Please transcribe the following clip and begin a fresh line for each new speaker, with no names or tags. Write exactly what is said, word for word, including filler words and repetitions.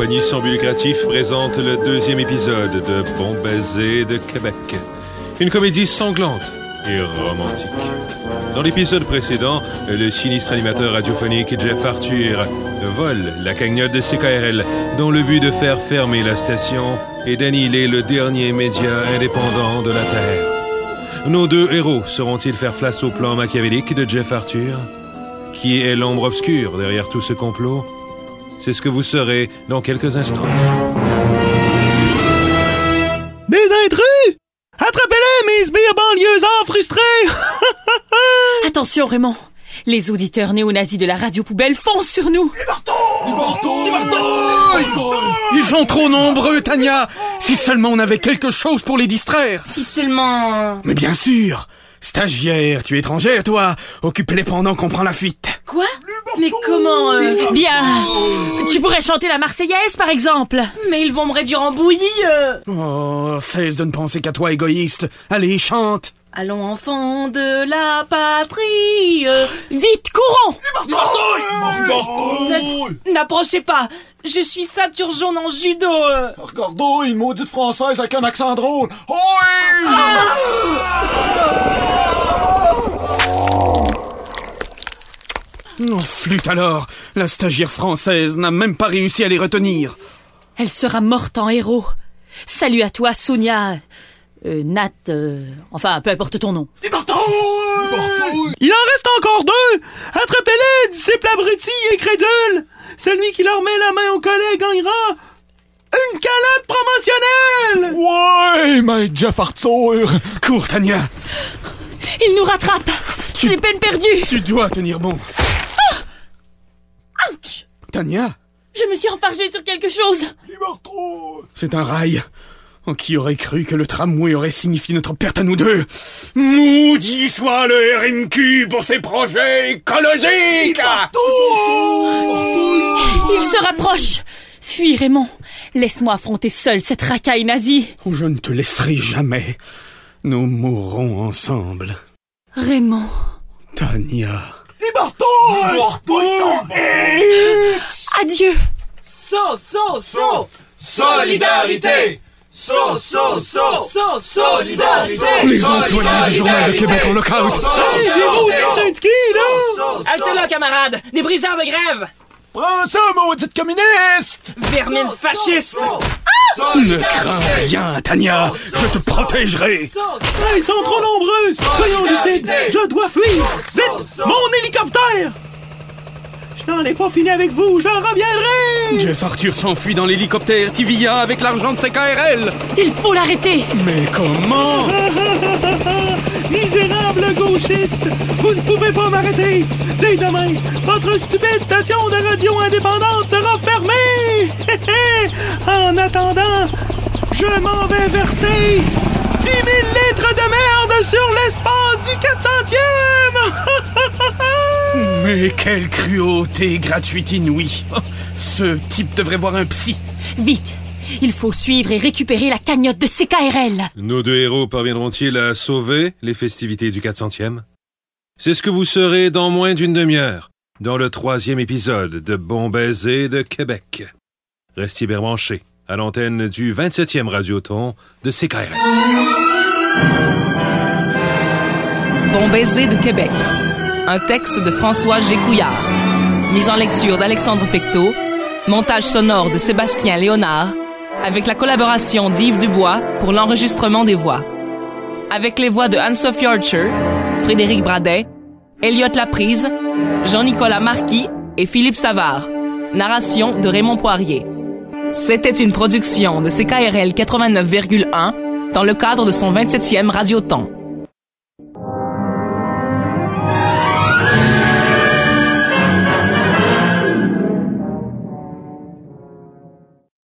compagnie sans but lucratif présente le deuxième épisode de Bon baiser de Québec. Une comédie sanglante et romantique. Dans l'épisode précédent, le sinistre animateur radiophonique Jeff Arthur vole la cagnotte de C K R L, dont le but de faire fermer la station et d'annihiler le dernier média indépendant de la Terre. Nos deux héros sauront-ils faire face au plan machiavélique de Jeff Arthur? Qui est l'ombre obscure derrière tout ce complot? C'est ce que vous saurez dans quelques instants.
Des intrus! Attrapez-les, mes sbires banlieusards frustrés!
Attention, Raymond. Les auditeurs néo-nazis de la radio poubelle foncent sur nous.
Les marteaux! Les marteaux! Les marteaux!
Ils sont trop nombreux, Tania. Si seulement on avait quelque chose pour les distraire.
Si seulement...
Mais bien sûr. Stagiaire, tu es étrangère, toi. Occupe-les pendant qu'on prend la fuite.
Quoi? Mais comment... Euh... Bien. Tu pourrais chanter la Marseillaise, par exemple. Mais ils vont me réduire en bouillie. Euh...
Oh, cesse de ne penser qu'à toi, égoïste. Allez, chante.
Allons, enfants de la patrie. Euh... Vite, courons!
Les marteaux!
N'approchez pas. Je suis Saturjon en judo. Euh...
Regardons, une maudite française avec un accent drôle. Oh, oui!
Ah!
Oh, flûte alors. La stagiaire française n'a même pas réussi à les retenir.
Elle sera morte en héros. Salut à toi, Sonia. Euh, Nat, euh, enfin, peu importe ton nom.
Les marteaux! Les marteaux! Il en reste encore deux! Attrapez-les, disciples abrutis et crédules! Celui qui leur met la main au collet gagnera une calotte promotionnelle! Ouais, mais Jeff Arthur!
Cours, Tania!
Il nous rattrape!
Tu...
C'est peine perdue!
Tu dois tenir bon.
Ah! Ouch!
Tania!
Je me suis enfargée sur quelque chose!
Les marteaux!
C'est un rail. Oh, qui aurait cru que le tramway aurait signifié notre perte à nous deux? Maudit soit le R M Q pour ses projets écologiques!
Il se rapproche! Fuis, Raymond. Laisse-moi affronter seul cette racaille nazie.
Oh, je ne te laisserai jamais. Nous mourrons ensemble.
Raymond.
Tania.
Les marteaux! Les marteaux!
Adieu!
So, so, so! Solidarité! So, so, so! So, solidarité!
Les employés du Journal de Québec en lockout!
Hey, j'ai beau aussi syndiqué, là!
Halte là, camarades! Des briseurs de grève!
Prends ça, maudite communiste!
Vermine fasciste!
Ne crains rien, Tania! Je te protégerai!
Hey, ils sont trop nombreux! Soyons lucides! Je dois fuir! Vite! Mon hélicoptère! Je n'en ai pas fini avec vous, j'en reviendrai!
Jeff Arthur s'enfuit dans l'hélicoptère T V A avec l'argent de C K R L!
Il faut l'arrêter!
Mais comment?
Misérable gauchiste! Vous ne pouvez pas m'arrêter! Dès demain, votre stupide station de radio indépendante sera fermée! En attendant, je m'en vais verser dix mille litres de merde sur l'espace du quatre centième!
Mais quelle cruauté gratuite inouïe! Ce type devrait voir un psy!
Vite! Il faut suivre et récupérer la cagnotte de C K R L!
Nos deux héros parviendront-ils à sauver les festivités du quatre centième? C'est ce que vous saurez dans moins d'une demi-heure, dans le troisième épisode de Bon baiser de Québec. Restez bien branchés à l'antenne du vingt-septième Radioton de C K R L.
Bon baiser de Québec. Un texte de François Gécouillard. Mise en lecture d'Alexandre Fecteau. Montage sonore de Sébastien Léonard. Avec la collaboration d'Yves Dubois pour l'enregistrement des voix. Avec les voix de Anne-Sophie Archer, Frédéric Bradet, Elliot Laprise, Jean-Nicolas Marquis et Philippe Savard. Narration de Raymond Poirier. C'était une production de C K R L quatre-vingt-neuf virgule un dans le cadre de son vingt-septième Radioton.